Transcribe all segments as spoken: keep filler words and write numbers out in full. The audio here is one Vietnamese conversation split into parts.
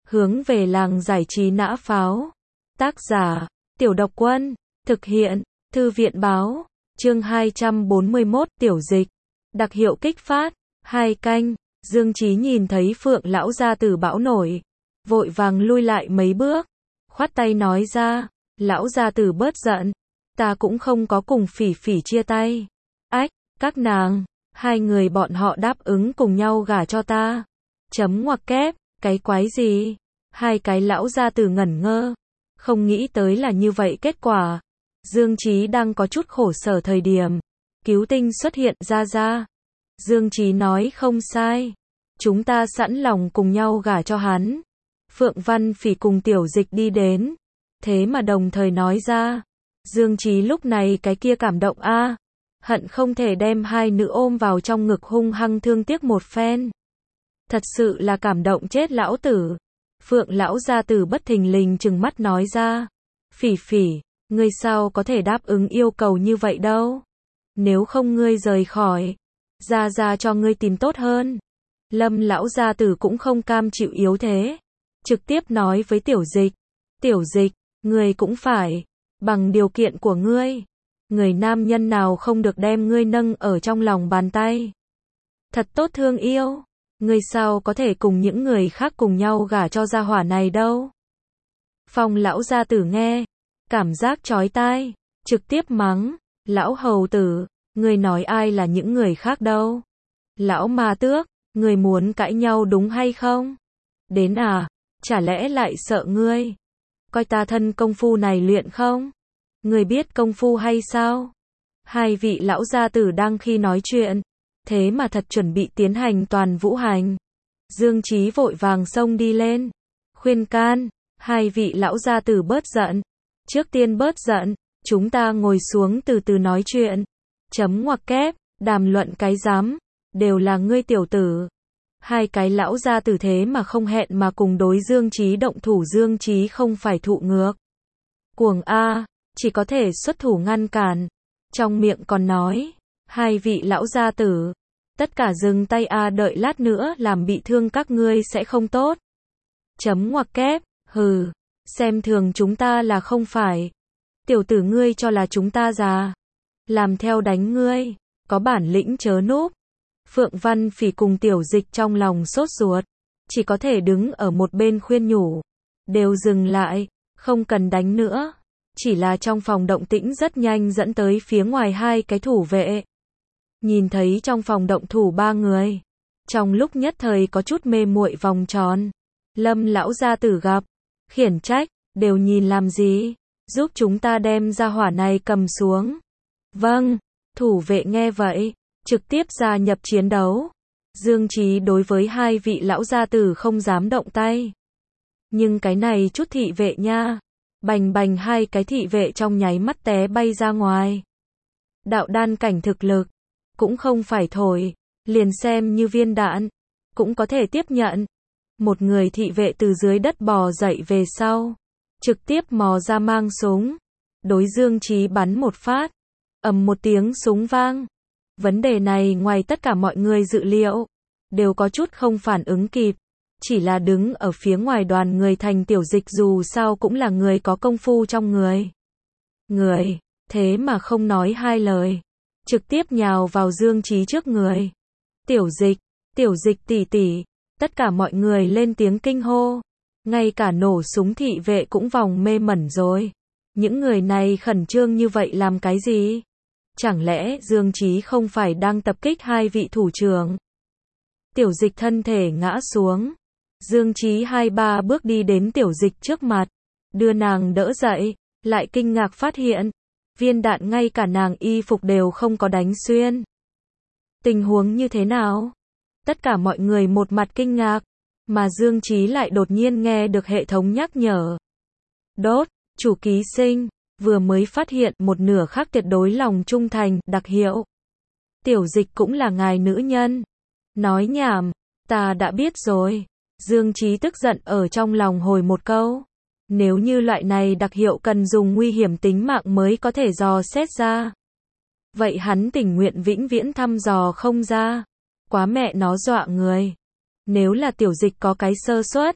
hướng về làng giải trí nã pháo. Tác giả, Tiểu Độc Quân, thực hiện, Thư viện Báo, chương hai trăm bốn mươi mốt, Tiểu Dịch, đặc hiệu kích phát, hai canh, Dương Chí nhìn thấy Phượng lão gia tử bão nổi, vội vàng lui lại mấy bước, khoát tay nói ra, lão gia tử bớt giận, ta cũng không có cùng Phỉ Phỉ chia tay. Ách, các nàng, hai người bọn họ đáp ứng cùng nhau gả cho ta. Chấm ngoặc kép, cái quái gì? Hai cái lão gia tử ngẩn ngơ, không nghĩ tới là như vậy kết quả. Dương Chí đang có chút khổ sở thời điểm, Cứu Tinh xuất hiện ra ra. Dương Chí nói không sai, chúng ta sẵn lòng cùng nhau gả cho hắn. Phượng Văn Phỉ cùng Tiểu Dịch đi đến, thế mà đồng thời nói ra. Dương Chí lúc này cái kia cảm động a, à, hận không thể đem hai nữ ôm vào trong ngực hung hăng thương tiếc một phen. Thật sự là cảm động chết lão tử. Phượng lão gia tử bất thình lình trừng mắt nói ra, Phỉ Phỉ, ngươi sao có thể đáp ứng yêu cầu như vậy đâu? Nếu không ngươi rời khỏi, gia gia cho ngươi tìm tốt hơn. Lâm lão gia tử cũng không cam chịu yếu thế, trực tiếp nói với Tiểu Dịch, Tiểu Dịch, ngươi cũng phải, bằng điều kiện của ngươi, người nam nhân nào không được đem ngươi nâng ở trong lòng bàn tay. Thật tốt thương yêu, ngươi sao có thể cùng những người khác cùng nhau gả cho gia hỏa này đâu? Phong lão gia tử nghe, cảm giác chói tai, trực tiếp mắng, lão hầu tử, ngươi nói ai là những người khác đâu? Lão ma tước, ngươi muốn cãi nhau đúng hay không? Đến à, chả lẽ lại sợ ngươi? Coi ta thân công phu này luyện không? Ngươi biết công phu hay sao? Hai vị lão gia tử đang khi nói chuyện, thế mà thật chuẩn bị tiến hành toàn vũ hành. Dương Chí vội vàng xông đi lên, khuyên can, hai vị lão gia tử bớt giận. Trước tiên bớt giận, chúng ta ngồi xuống từ từ nói chuyện. Chấm ngoặc kép, đàm luận cái rắm, đều là ngươi tiểu tử. Hai cái lão gia tử thế mà không hẹn mà cùng đối Dương Chí động thủ. Dương Chí không phải thụ ngược cuồng a, chỉ có thể xuất thủ ngăn cản. Trong miệng còn nói, hai vị lão gia tử, tất cả dừng tay a, đợi lát nữa làm bị thương các ngươi sẽ không tốt. Chấm ngoặc kép, hừ, xem thường chúng ta là không phải. Tiểu tử ngươi cho là chúng ta già, làm theo đánh ngươi, có bản lĩnh chớ núp. Phượng Văn Phỉ cùng Tiểu Dịch trong lòng sốt ruột, chỉ có thể đứng ở một bên khuyên nhủ, đều dừng lại, không cần đánh nữa. Chỉ là trong phòng động tĩnh rất nhanh dẫn tới phía ngoài hai cái thủ vệ. Nhìn thấy trong phòng động thủ ba người, trong lúc nhất thời có chút mê muội vòng tròn. Lâm lão gia tử gặp, khiển trách, đều nhìn làm gì, giúp chúng ta đem gia hỏa này cầm xuống. Vâng, thủ vệ nghe vậy, trực tiếp gia nhập chiến đấu. Dương Chí đối với hai vị lão gia tử không dám động tay. Nhưng cái này chút thị vệ nha, bành bành hai cái thị vệ trong nháy mắt té bay ra ngoài. Đạo đan cảnh thực lực, cũng không phải thổi, liền xem như viên đạn, cũng có thể tiếp nhận. Một người thị vệ từ dưới đất bò dậy về sau, trực tiếp mò ra mang súng, đối Dương Chí bắn một phát, ầm một tiếng súng vang. Vấn đề này ngoài tất cả mọi người dự liệu, đều có chút không phản ứng kịp. Chỉ là đứng ở phía ngoài đoàn người thành Tiểu Dịch dù sao cũng là người có công phu trong người. Người, thế mà không nói hai lời, trực tiếp nhào vào Dương Chí trước người. Tiểu Dịch, Tiểu Dịch tỷ tỷ, tất cả mọi người lên tiếng kinh hô. Ngay cả nổ súng thị vệ cũng vòng mê mẩn rồi. Những người này khẩn trương như vậy làm cái gì? Chẳng lẽ Dương Chí không phải đang tập kích hai vị thủ trưởng? Tiểu Dịch thân thể ngã xuống. Dương Chí hai ba bước đi đến Tiểu Dịch trước mặt, đưa nàng đỡ dậy, lại kinh ngạc phát hiện, viên đạn ngay cả nàng y phục đều không có đánh xuyên. Tình huống như thế nào? Tất cả mọi người một mặt kinh ngạc, mà Dương Chí lại đột nhiên nghe được hệ thống nhắc nhở. Đốt, chủ ký sinh, vừa mới phát hiện một nửa khác tuyệt đối lòng trung thành, đặc hiệu. Tiểu Dịch cũng là ngài nữ nhân. Nói nhảm, ta đã biết rồi. Dương Chí tức giận ở trong lòng hồi một câu. Nếu như loại này đặc hiệu cần dùng nguy hiểm tính mạng mới có thể dò xét ra, vậy hắn tình nguyện vĩnh viễn thăm dò không ra. Quá mẹ nó dọa người. Nếu là Tiểu Dịch có cái sơ suất,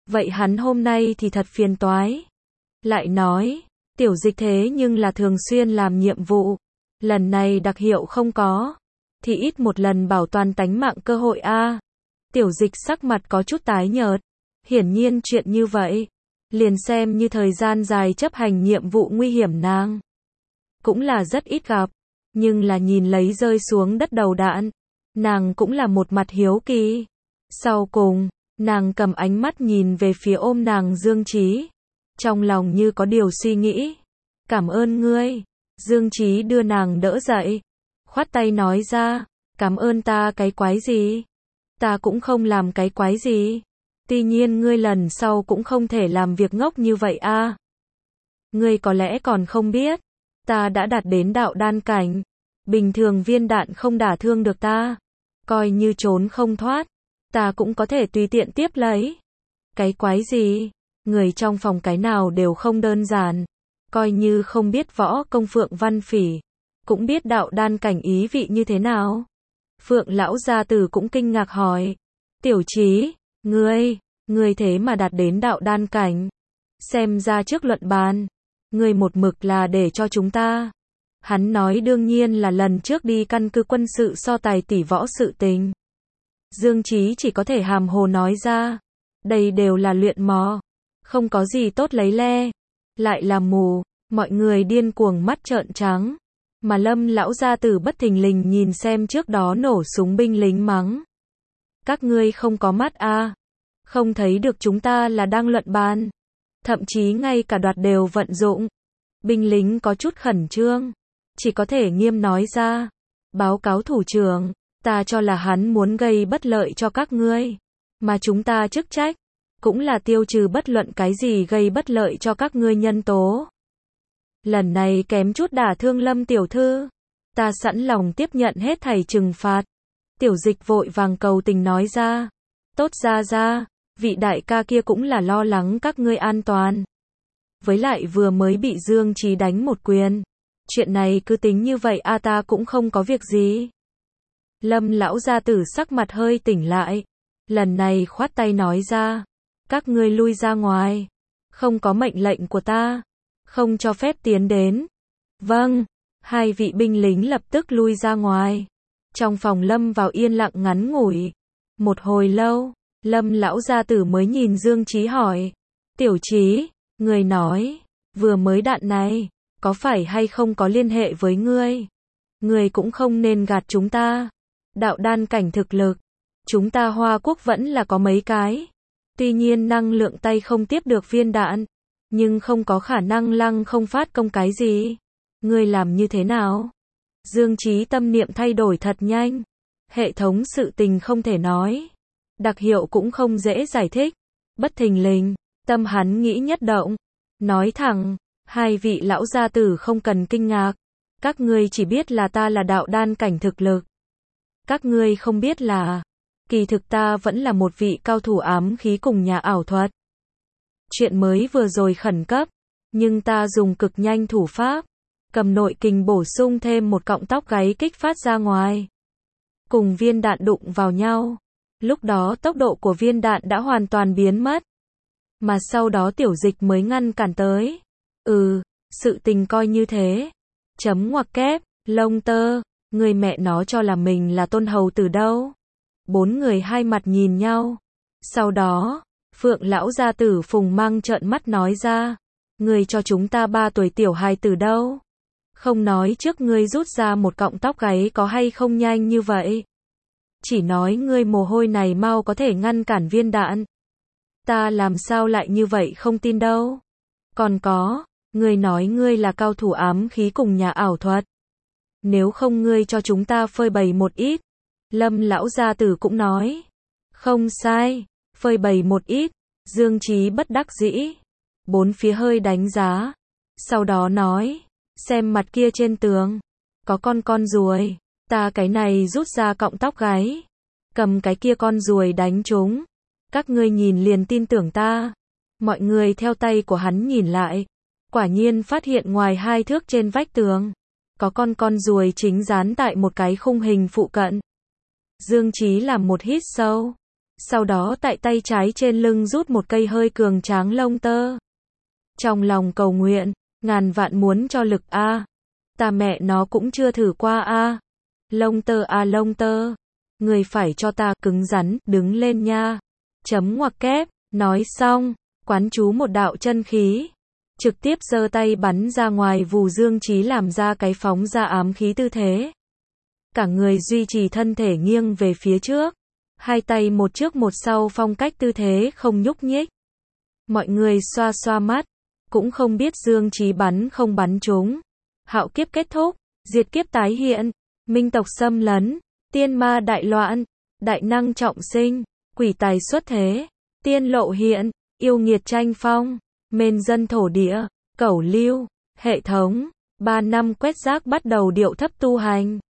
vậy hắn hôm nay thì thật phiền toái. Lại nói, tiểu dịch thế nhưng là thường xuyên làm nhiệm vụ. Lần này đặc hiệu không có, thì ít một lần bảo toàn tánh mạng cơ hội a. Tiểu dịch sắc mặt có chút tái nhợt. Hiển nhiên chuyện như vậy, liền xem như thời gian dài chấp hành nhiệm vụ nguy hiểm nàng cũng là rất ít gặp. Nhưng là nhìn lấy rơi xuống đất đầu đạn, nàng cũng là một mặt hiếu kỳ. Sau cùng, nàng cầm ánh mắt nhìn về phía ôm nàng Dương Chí. Trong lòng như có điều suy nghĩ. Cảm ơn ngươi. Dương Chí đưa nàng đỡ dậy. Khoát tay nói ra, cảm ơn ta cái quái gì? Ta cũng không làm cái quái gì. Tuy nhiên ngươi lần sau cũng không thể làm việc ngốc như vậy a. Ngươi có lẽ còn không biết, ta đã đạt đến đạo đan cảnh. Bình thường viên đạn không đả thương được ta. Coi như trốn không thoát, ta cũng có thể tùy tiện tiếp lấy. Cái quái gì? Người trong phòng cái nào đều không đơn giản. Coi như không biết võ công Phượng Văn Phỉ, cũng biết đạo đan cảnh ý vị như thế nào. Phượng lão gia tử cũng kinh ngạc hỏi. Tiểu Chí, ngươi, ngươi thế mà đạt đến đạo đan cảnh. Xem ra trước luận bàn, ngươi một mực là để cho chúng ta. Hắn nói đương nhiên là lần trước đi căn cứ quân sự so tài tỷ võ sự tình. Dương Chí chỉ có thể hàm hồ nói ra. Đây đều là luyện mò. Không có gì tốt lấy le. Lại là mù. Mọi người điên cuồng mắt trợn trắng. Mà Lâm lão gia tử bất thình lình nhìn xem trước đó nổ súng binh lính mắng. Các ngươi không có mắt a, không thấy được chúng ta là đang luận bàn. Thậm chí ngay cả đoạt đều vận dụng. Binh lính có chút khẩn trương, chỉ có thể nghiêm nói ra. Báo cáo thủ trưởng, ta cho là hắn muốn gây bất lợi cho các ngươi. Mà chúng ta chức trách, cũng là tiêu trừ bất luận cái gì gây bất lợi cho các ngươi nhân tố. Lần này kém chút đả thương Lâm tiểu thư. Ta sẵn lòng tiếp nhận hết thảy trừng phạt. Tiểu dịch vội vàng cầu tình nói ra. Tốt ra ra, vị đại ca kia cũng là lo lắng các ngươi an toàn. Với lại vừa mới bị Dương Chí đánh một quyền. Chuyện này cứ tính như vậy a, ta cũng không có việc gì. Lâm lão gia tử sắc mặt hơi tỉnh lại. Lần này khoát tay nói ra. Các ngươi lui ra ngoài. Không có mệnh lệnh của ta. Không cho phép tiến đến. Vâng. Hai vị binh lính lập tức lui ra ngoài. Trong phòng lâm vào yên lặng ngắn ngủi. Một hồi lâu, Lâm lão gia tử mới nhìn Dương Chí hỏi. Tiểu Chí, người nói, vừa mới đạn này, có phải hay không có liên hệ với ngươi? Ngươi cũng không nên gạt chúng ta. Đạo đan cảnh thực lực, chúng ta Hoa Quốc vẫn là có mấy cái. Tuy nhiên năng lượng tay không tiếp được viên đạn, nhưng không có khả năng lăng không phát công cái gì. Ngươi làm như thế nào? Dương Chí tâm niệm thay đổi thật nhanh. Hệ thống sự tình không thể nói. Đặc hiệu cũng không dễ giải thích. Bất thình lình, tâm hắn nghĩ nhất động. Nói thẳng, hai vị lão gia tử không cần kinh ngạc. Các ngươi chỉ biết là ta là đạo đan cảnh thực lực. Các ngươi không biết là, kỳ thực ta vẫn là một vị cao thủ ám khí cùng nhà ảo thuật. Chuyện mới vừa rồi khẩn cấp, nhưng ta dùng cực nhanh thủ pháp, cầm nội kình bổ sung thêm một cọng tóc gáy kích phát ra ngoài. Cùng viên đạn đụng vào nhau. Lúc đó tốc độ của viên đạn đã hoàn toàn biến mất. Mà sau đó tiểu dịch mới ngăn cản tới. Ừ, sự tình coi như thế. Chấm ngoặc kép, lông tơ, người mẹ nó cho là mình là tôn hầu từ đâu. Bốn người hai mặt nhìn nhau. Sau đó, Phượng lão gia tử Phùng Mang trợn mắt nói ra. Người cho chúng ta ba tuổi tiểu hài từ đâu. Không nói trước ngươi rút ra một cọng tóc gáy có hay không nhanh như vậy. Chỉ nói ngươi mồ hôi này mau có thể ngăn cản viên đạn. Ta làm sao lại như vậy không tin đâu. Còn có, ngươi nói ngươi là cao thủ ám khí cùng nhà ảo thuật. Nếu không ngươi cho chúng ta phơi bày một ít. Lâm lão gia tử cũng nói. Không sai, phơi bày một ít. Dương Chí bất đắc dĩ. Bốn phía hơi đánh giá. Sau đó nói. Xem mặt kia trên tường. Có con con ruồi. Ta cái này rút ra cọng tóc gáy. Cầm cái kia con ruồi đánh chúng. Các ngươi nhìn liền tin tưởng ta. Mọi người theo tay của hắn nhìn lại. Quả nhiên phát hiện ngoài hai thước trên vách tường. Có con con ruồi chính dán tại một cái khung hình phụ cận. Dương Chí làm một hít sâu. Sau đó tại tay trái trên lưng rút một cây hơi cường tráng lông tơ. Trong lòng cầu nguyện, ngàn vạn muốn cho lực a. Ta mẹ nó cũng chưa thử qua a. Lông tơ a lông tơ. Người phải cho ta cứng rắn, đứng lên nha. Chấm ngoặc kép, nói xong, quán chú một đạo chân khí. Trực tiếp giơ tay bắn ra ngoài vù Dương Chí làm ra cái phóng ra ám khí tư thế. Cả người duy trì thân thể nghiêng về phía trước. Hai tay một trước một sau phong cách tư thế không nhúc nhích. Mọi người xoa xoa mắt. Cũng không biết Dương Chí bắn không bắn trúng. Hạo kiếp kết thúc. Diệt kiếp tái hiện. Minh tộc xâm lấn. Tiên ma đại loạn. Đại năng trọng sinh. Quỷ tài xuất thế. Tiên lộ hiện. Yêu nghiệt tranh phong. Mên dân thổ địa. Cẩu lưu. Hệ thống. Ba năm quét rác bắt đầu điệu thấp tu hành.